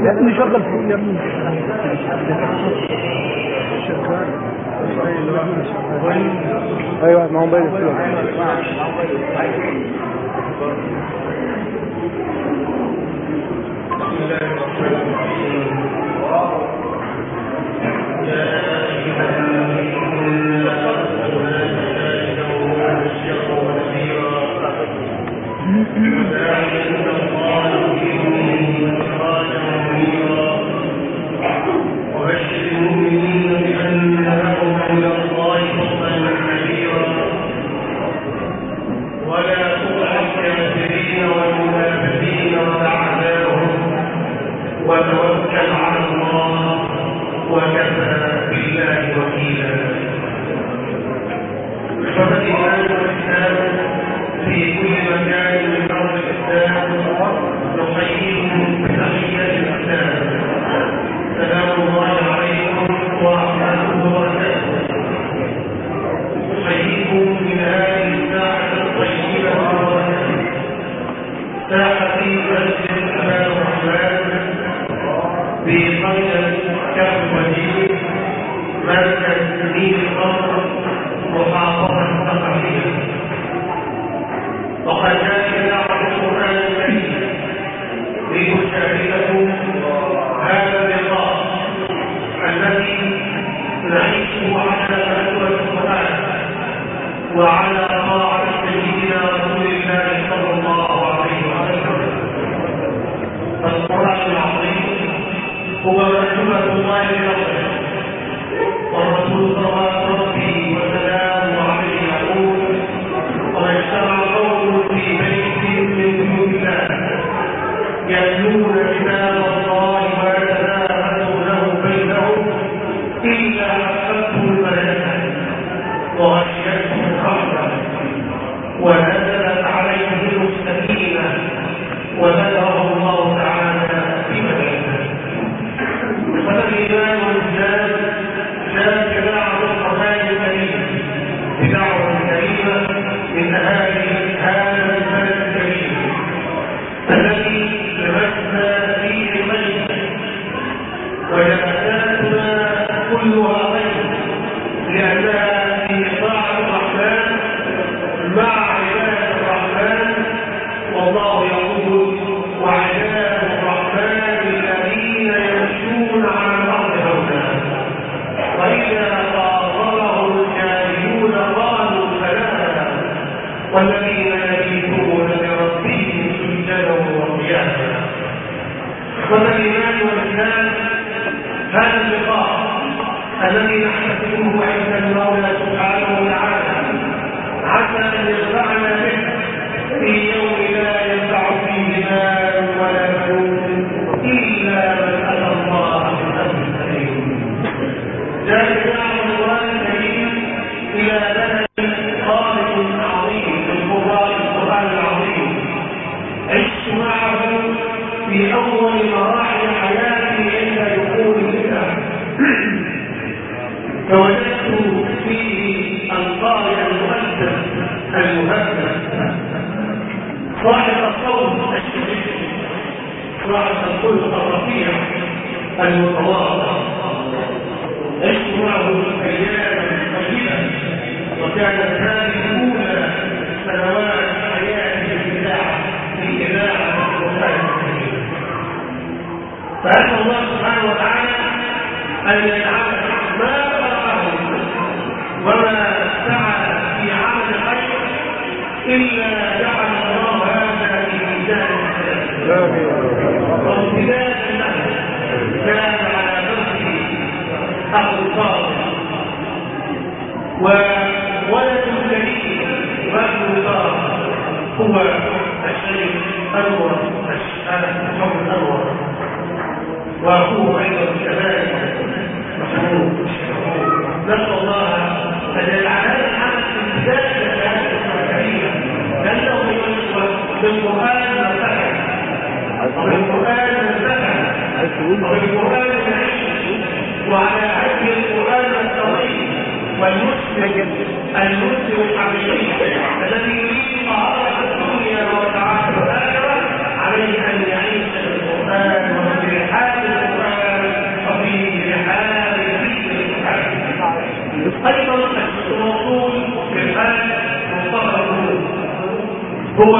يا ابني شغل فوق يا ابني. ايوه ما هو باين وتوكل على الله وكفى بالله وكيلا. إخوة الإيمان والإسلام في كل مكان من أرض الإسلام نحييكم بتحية الإسلام. سلام الله عليكم ورحمته وبركاته. نحييكم من هذه الساعة الطيبة المباركة، ساعة مسجد أمان الرحمن في قرية كفر ودين مركز نيل القصر محافظة الثقافية. وقد جاء إذاعة القرآن الكريم لتشارككم هذا اللقاء الذي نعيشه على مأدبة القرآن وعلى طاعة سيدنا رسول الله صلى الله عليه وسلم. فالقرآن العظيم هو مأدبة الله لنصره، والرسول صلوات ربه وسلامه عليه يقول: وما اجتمع قوم في بيت من بيوت الله يتلون كتاب الله ويتدارسونه بينهم إلا حفتهم الملائكة وغشيتهم الرحمة ونزلت عليهم السكينة وذكرهم الله تعالى في مكانه. فالإيمان والإسلام جاءت إذاعة القرآن الكريم بدعوة كريمة من أهالي هذا البلد الكريم الذي لمسنا فيه الخير، وجلساتنا كلها خير لأنها في طاعة الرحمن مع عباد الرحمن. والله يقول: وعباد الرحمن الذين يمشون على الأرض هونا وإذا خاطبهم الجاهلون قالوا سلاما والذين يبيتون لربهم سجدا وقياما. والإيمان والإسلام هذا اللقاء الذي نحتسبه عند المولى سبحانه وتعالى عسى أن ينفعنا به في يوم لا ينفع فيه مال ولا بنون إلا من أتى الله بقلب سليم. ذلك دعوة القرآن الكريم إلى بلد خالق عظيم من قراء القرآن العظيم عشت معه في أول مراحل حياتي عند دخول الإسلام، فوجدت فيه القارئ المؤدب المهذب صاحب الصوت الشريف صاحب الخلق الرفيع المتواضع. عشت معه أياما طيبة، وكانت هذه أولى سنوات حياتي في إذاعة القرآن الكريم. فأسأل الله سبحانه وتعالى أن يجعل ما قرأه وما سعى في عمل الخير إلا جعل الله هذا في ميزان الحسنات وامتدادا له. كان على نفسه أخو الفاضل وولد الكريم وابن الفاضل هو الشيخ أنور محمد أنور، وأخوه أيضا كذلك محمود. نسأل الله أن يجعل هذا العمل امتدادا لهذه الكريمة، لأنه بالقرآن نفتح وبالقرآن نفتح وبالقرآن نعيش، وعلى هدي القرآن نستطيع. والمسلم الحقيقي الذي يريد طهارة الدنيا وسعادة الآخرة عليه أن يعيش بالقرآن وبالحال هو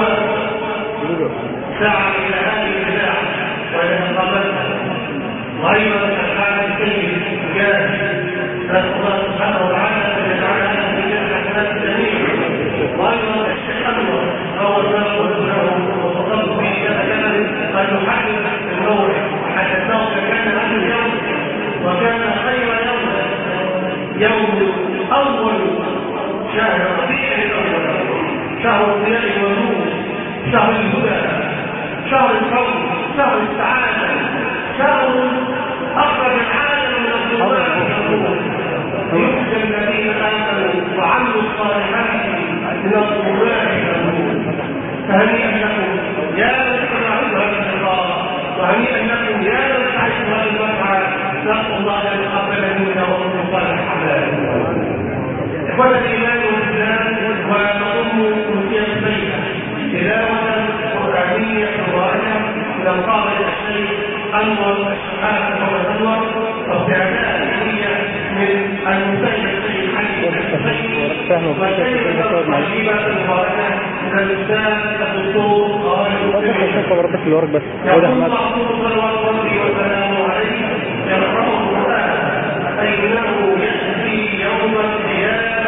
سعى إلى هذه الساعة ويتقبلها غير الحال السيد الجاهل. نسأل الله سبحانه وتعالى أن يجعلنا في الحسنات الجميع غير التشكل أو النقل له وتطلب به كذا أن يحدث النور حدثناه كان هذا اليوم وكان خير يوم أول شهر ربيع الأول، شهر الضياء والنور، شهر الهدى، شهر الفضل، شهر السعادة، شهر أخرج العالم من الظلمات إلى النور، يخرج الذين آمنوا وعملوا الصالحات من الظلمات إلى النور. فهنيئا لكم يا من تسمعوا هذا اللقاء، وهنيئا لكم يا من تعيشوا هذا المسعى. نسأل الله أن يتقبل منا ومنكم صالح الأعمال. إخوة الإيمان والإسلام، ونضم أمسية البيئة تلاوة قرآنية مباركة إلى القارئ الشيخ أنور الشحات أنور، واستعداد نية من المسيد الشيخ حي الحسين، وكلمة طيبة مباركة إلى الأستاذ الدكتور خالد السبيل. يقول الله صلوات ربي وسلامه عليه يقرأ القرآن أي إنه يأتي يوم القيامة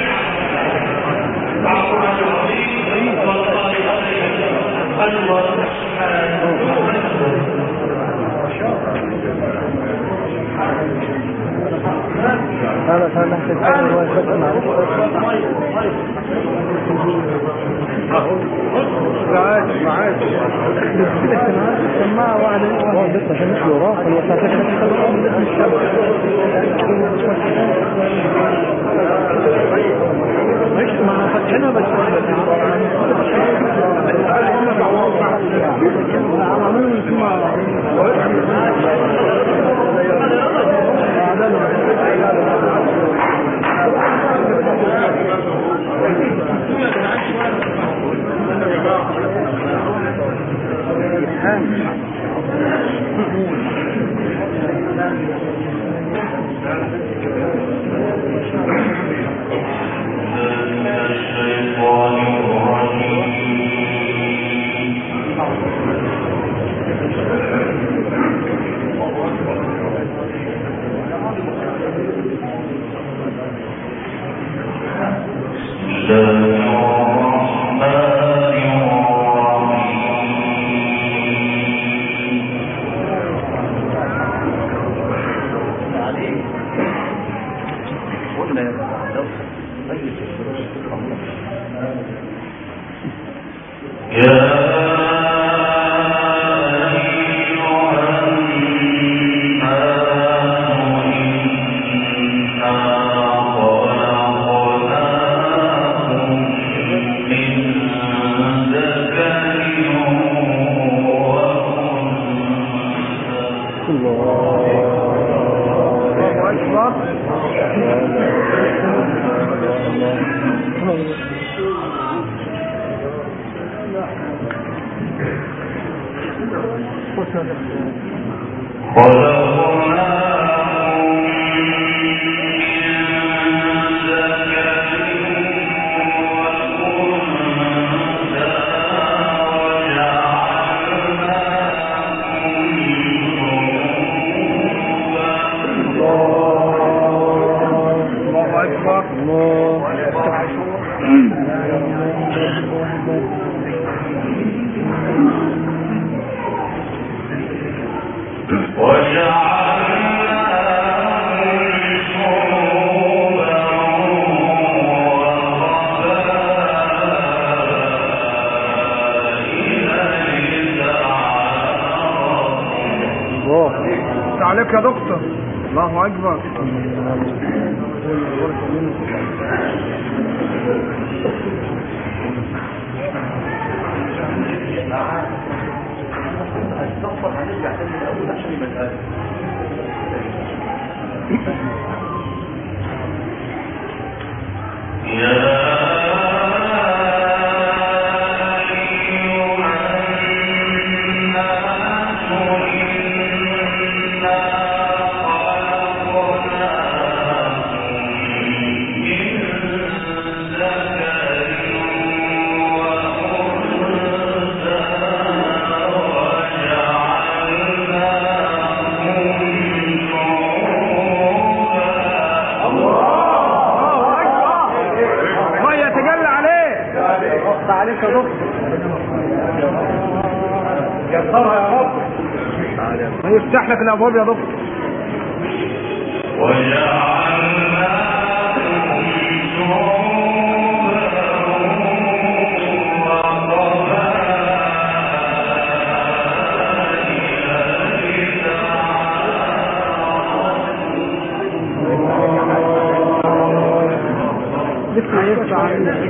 مع القرآن العظيم والقارئ أنور الشحات. هذا نحن معاك سماعة واحدة بس عشان مش وراه مش مع فتحنا بس عليك يا دكتور. الله أكبر. هنرجع تاني من الأول عشان المسألة. عليك يا دكتور. يسرها يا رب. يفتح لك الابواب يا دكتور. لسه يفتح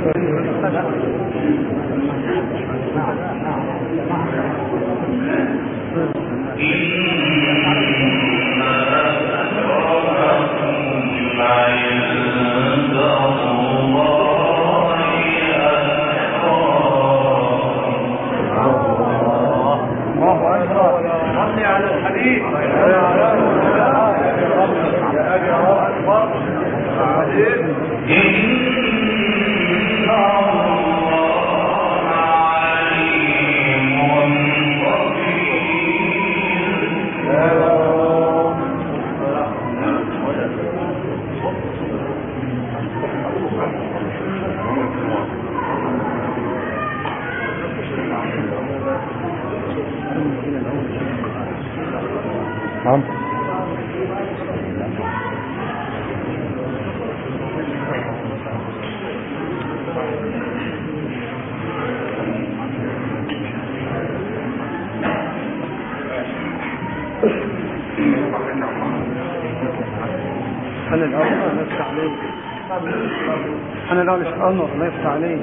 أنا الأول نفتح عليه. أنا الأول أنور الله يفتح عليه.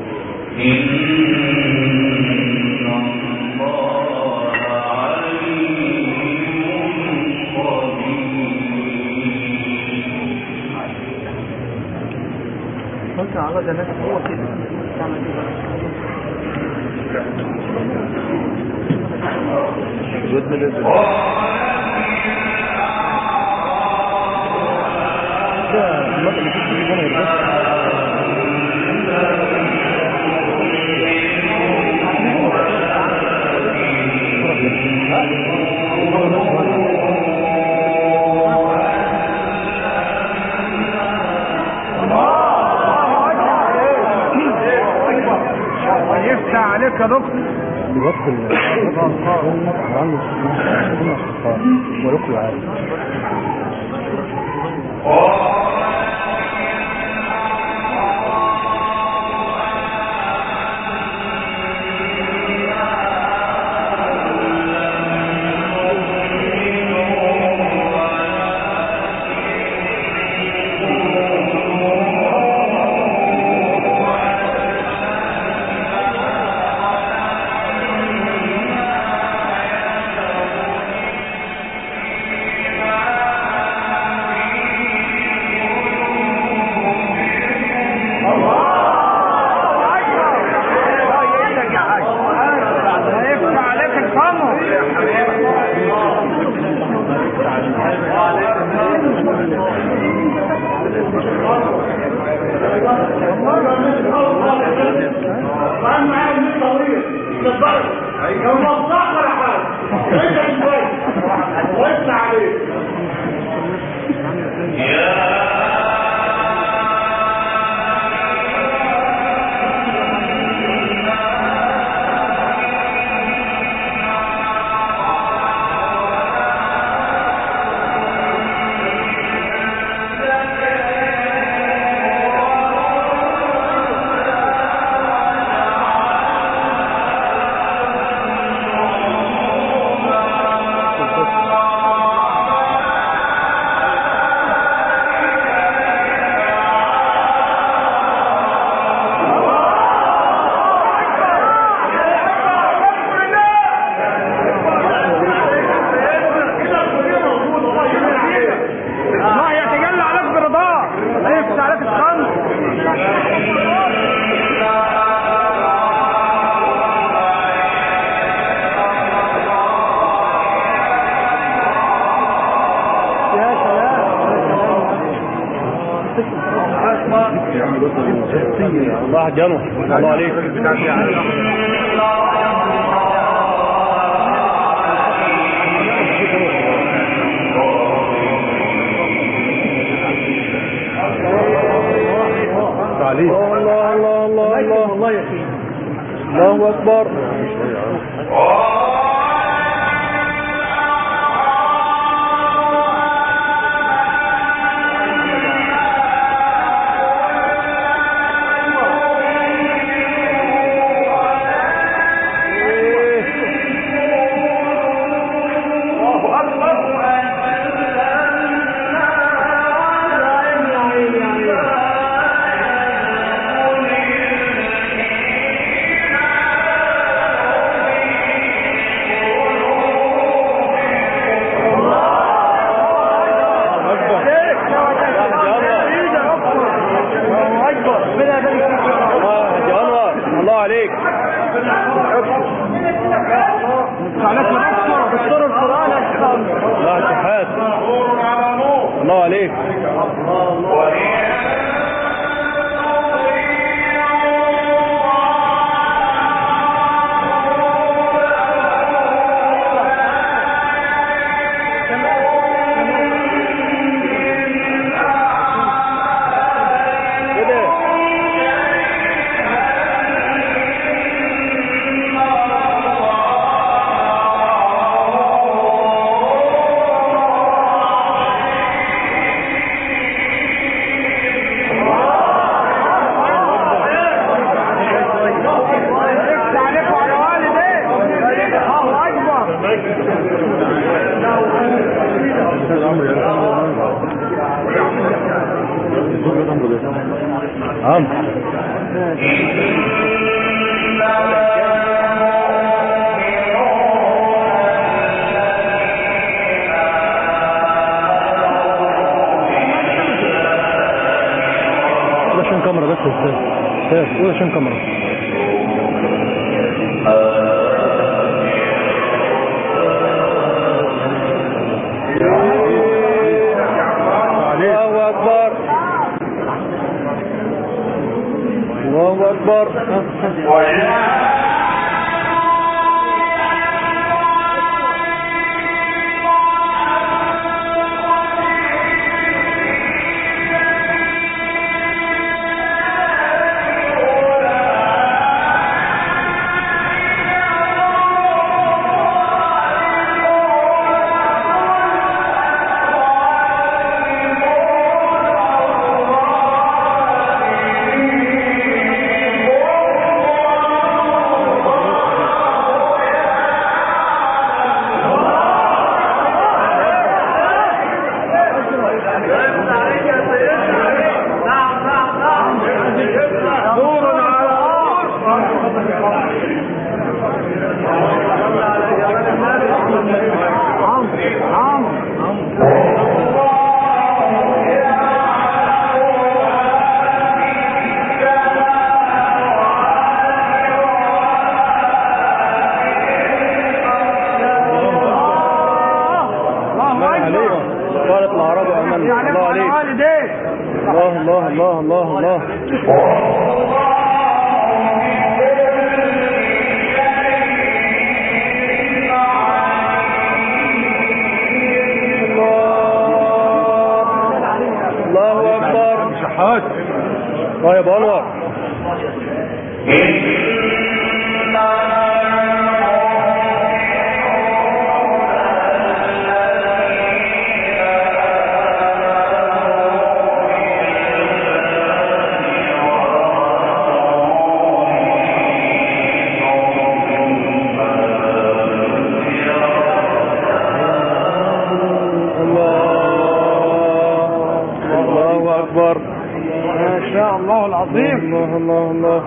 قلت على ده ناس هو كده. الود نزل. يفتح عليك يا دكتور. بيوصل عنده ويقل عادي. الله جنو الله عليك. الله الله الله الله الله الله يا اخي. الله الله عليك. عشان كاميرا بس استاذ عشان كاميرا. الله أكبر الله أكبر. الله الله الله الله. الله أكبر. شحات الله يا بانور. ما شاء الله العظيم. الله الله الله.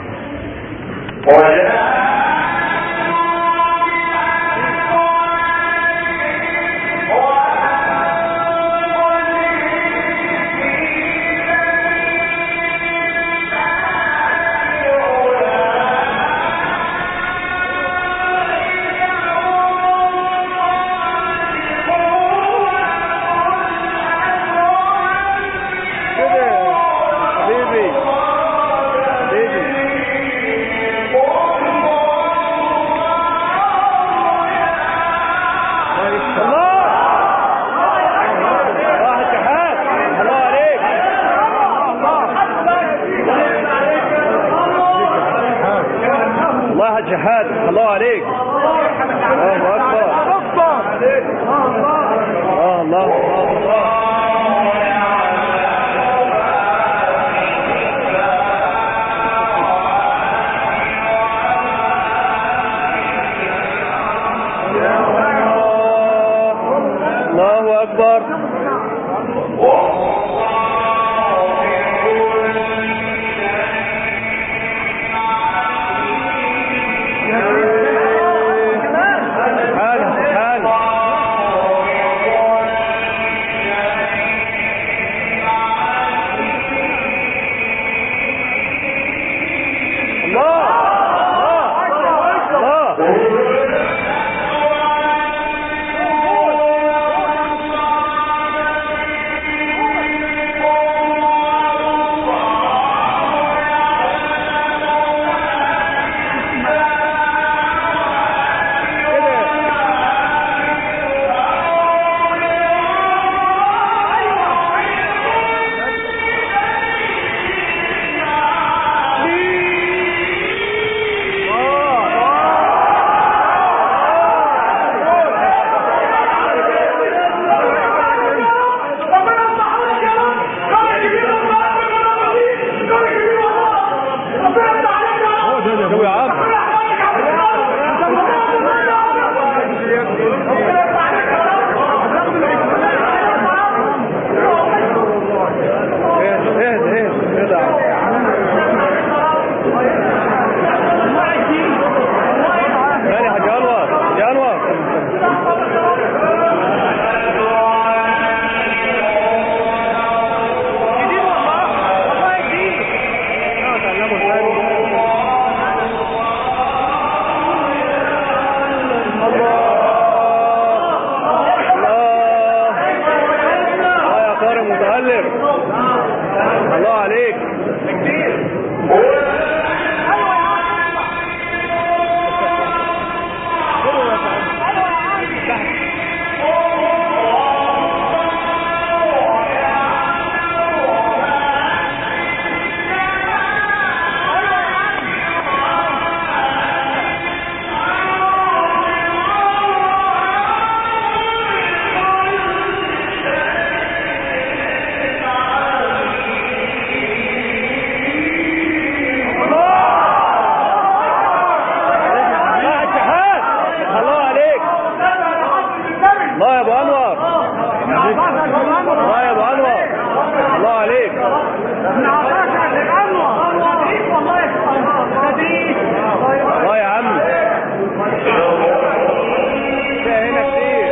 جهاد الله عليك. الله أكبر. الله الله الله. الله أكبر. متألف. الله عليك. الله يا ابو انور. الله يا ابو انور. الله عليك. الله يا عم. هنا كتير.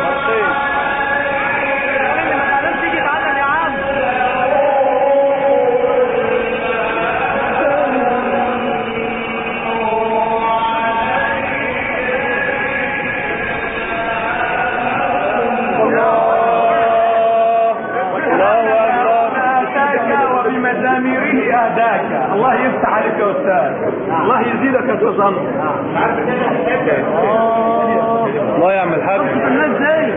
الله يفتح عليك يا استاذ. الله يزيدك يا تصنع. الله يا عم الحاج. الناس ازاي؟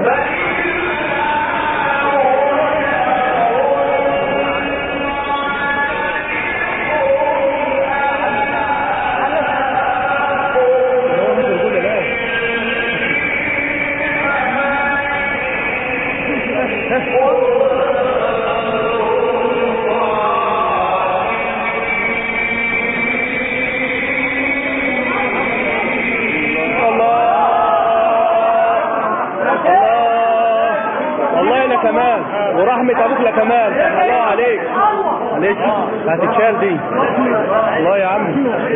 كمان ورحمة ابوك لك كمان. الله عليك. معلش هتتشال دي. الله يا عم.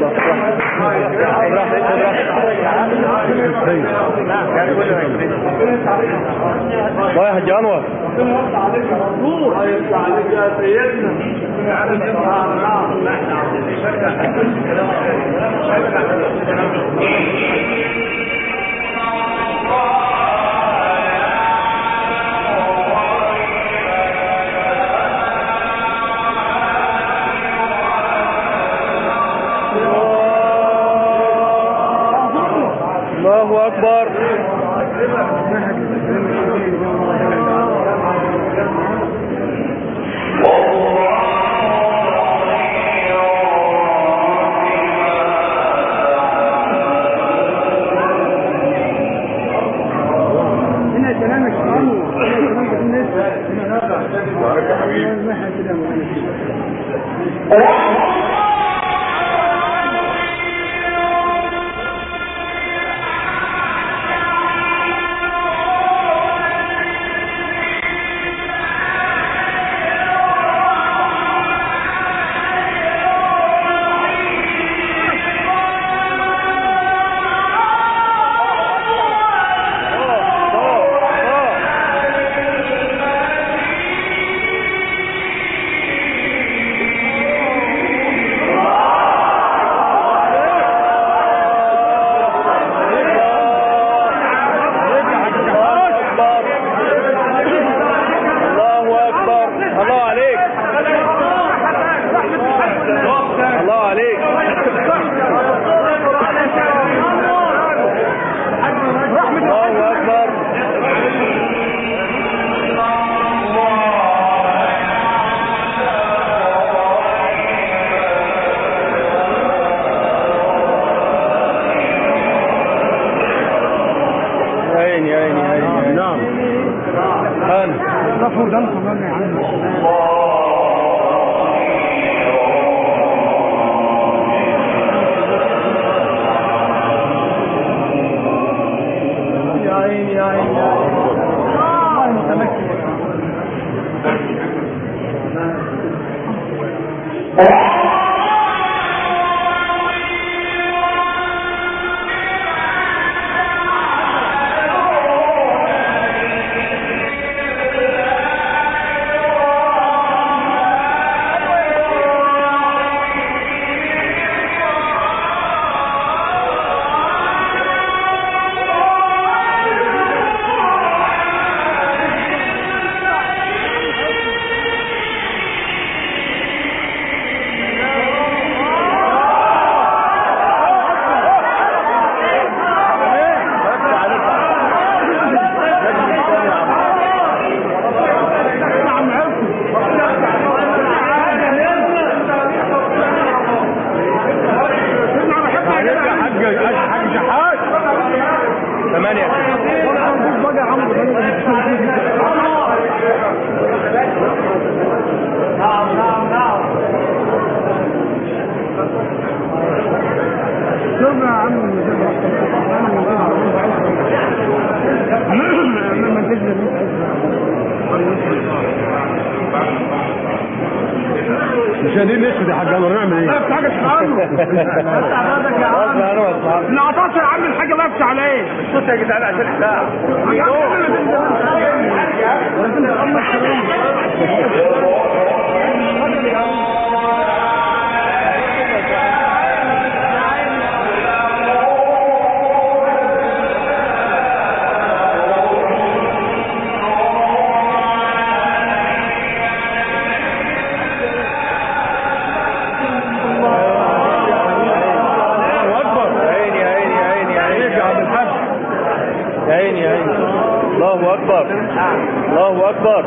الله يا حاج انور. الله يفتح عليك يا سيدنا. الله أكبر. هنا كلامك عنه. يا حبيبي. مش قادرين نسكت يا حاج انور، نعمل ايه؟ لا في حاجه عنه انت عبادك يا عم اللي عطاش يا عم الحاجه ما يفتح عليه الصوت يا جدعان عشان الساعه. الله أكبر الله أكبر.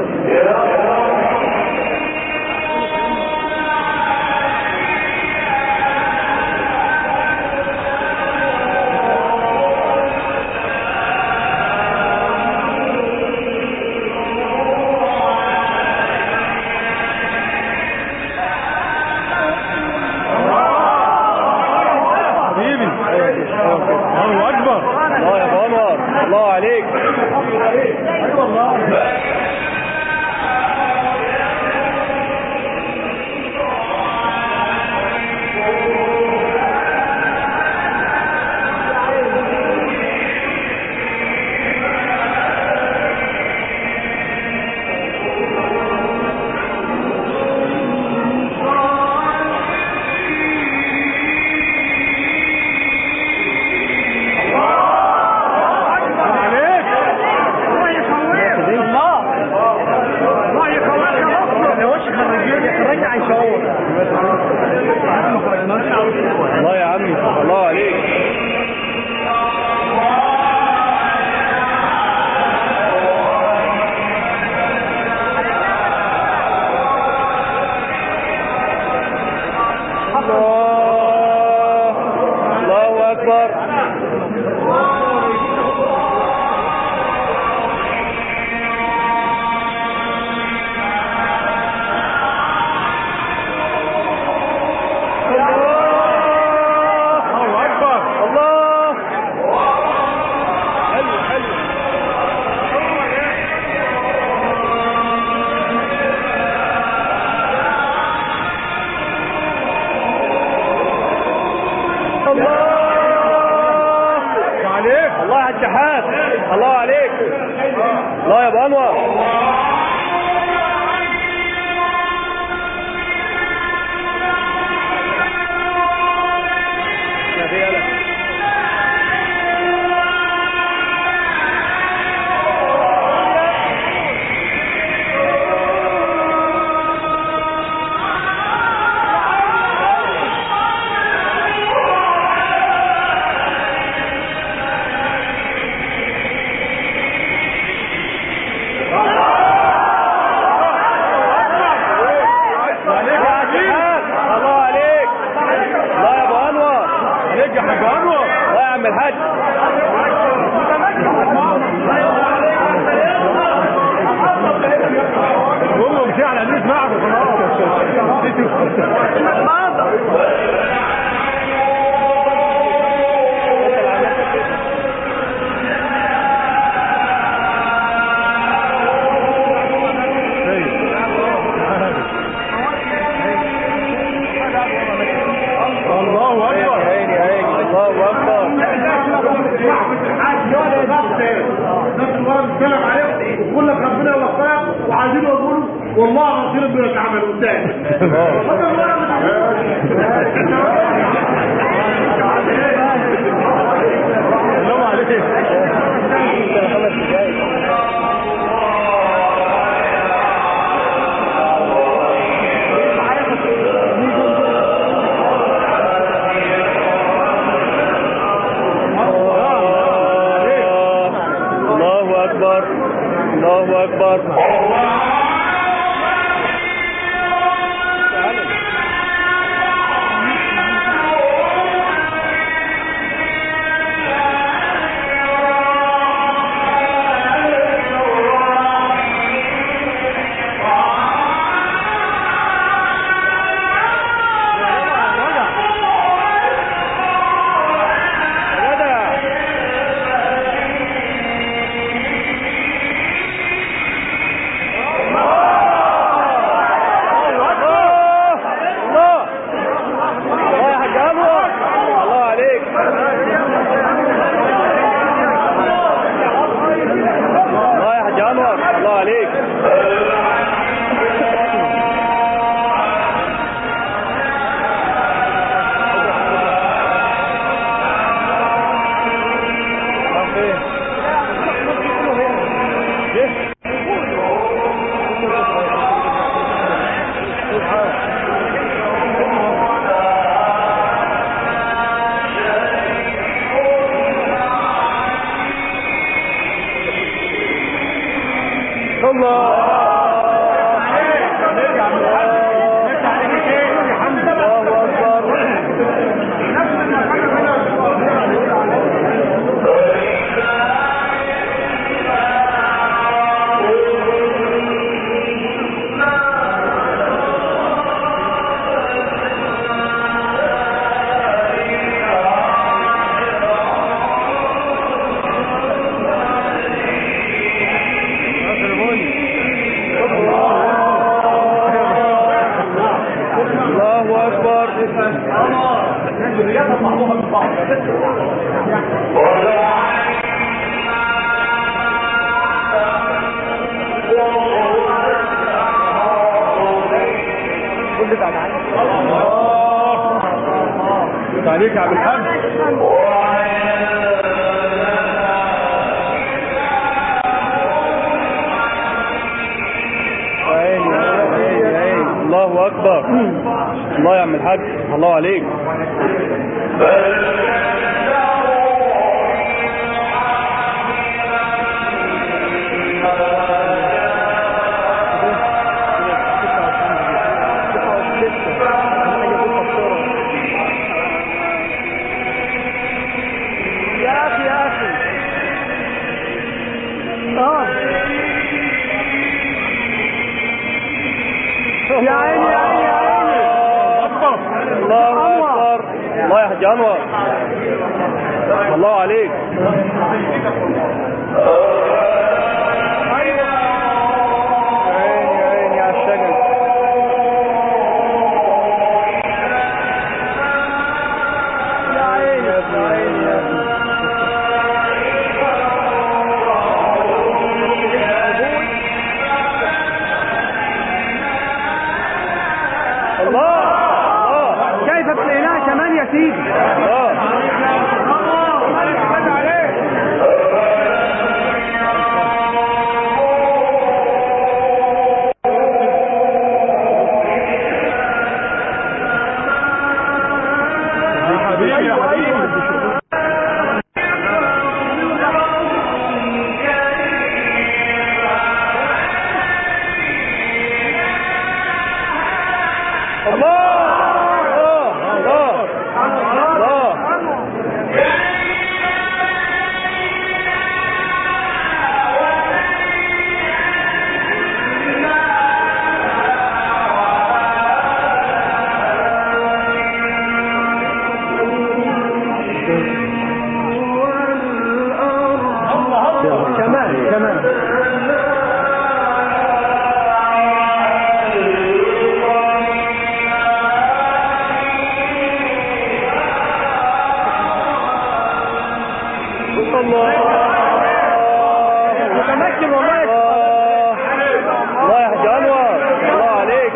حبيبي الله أكبر. الله يا أبو أنور الله عليك. الله يا عمي الله عليك. الله أكبر. الله على الشحات الله عليك. الله يا ابو انور. الحاج هم مش على الناس معه الله اكبر. الله اكبر. بنتكلم عليه وكل لك ربنا يوفقك وعايزين يقولوا والله ربنا بيتعامل قدام السلام عليكم. الله أكبر. اكبر. الله عليك. عليك يا عبد الحمد. الله اكبر. الله يا عم الحاج. الله عليك. يا عيني يا عيني يا عيني. الله اكبر. الله يا حاج انور. الله عليك. عيني عيني على الشجر. يا عيني يا عيني يا ابني. كيف بقيناه كمان يا سيدي. متمكن والله. الله يا حاج انور. الله عليك.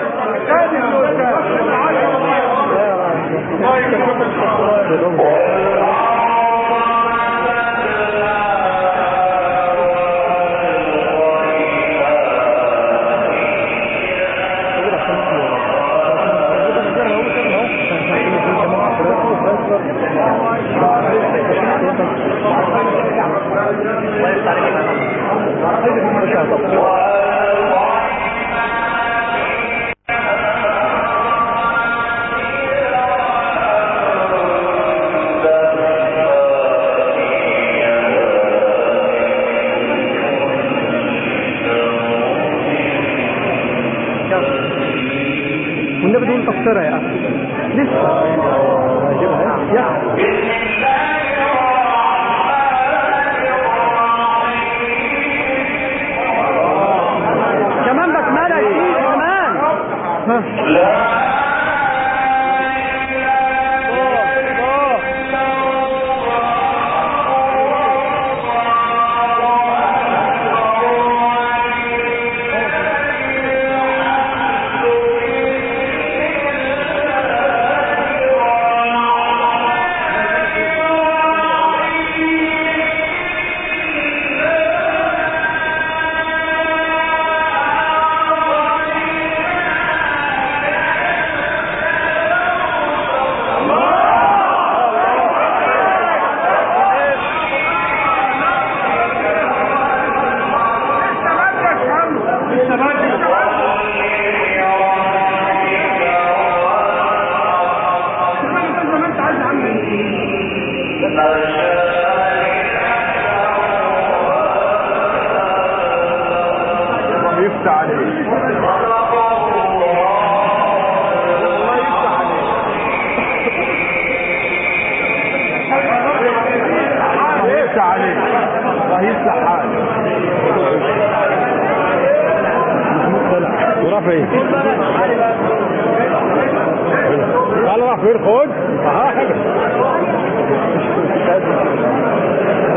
والنبي دول تفسيرها يا اخي لسه يا كمان بسملة جديد كمان. يفتح عليك. الله يفتح عليك. الله يفتح عليك. الله يفتح حالك. وراح فين؟ قال راح فين؟ خد.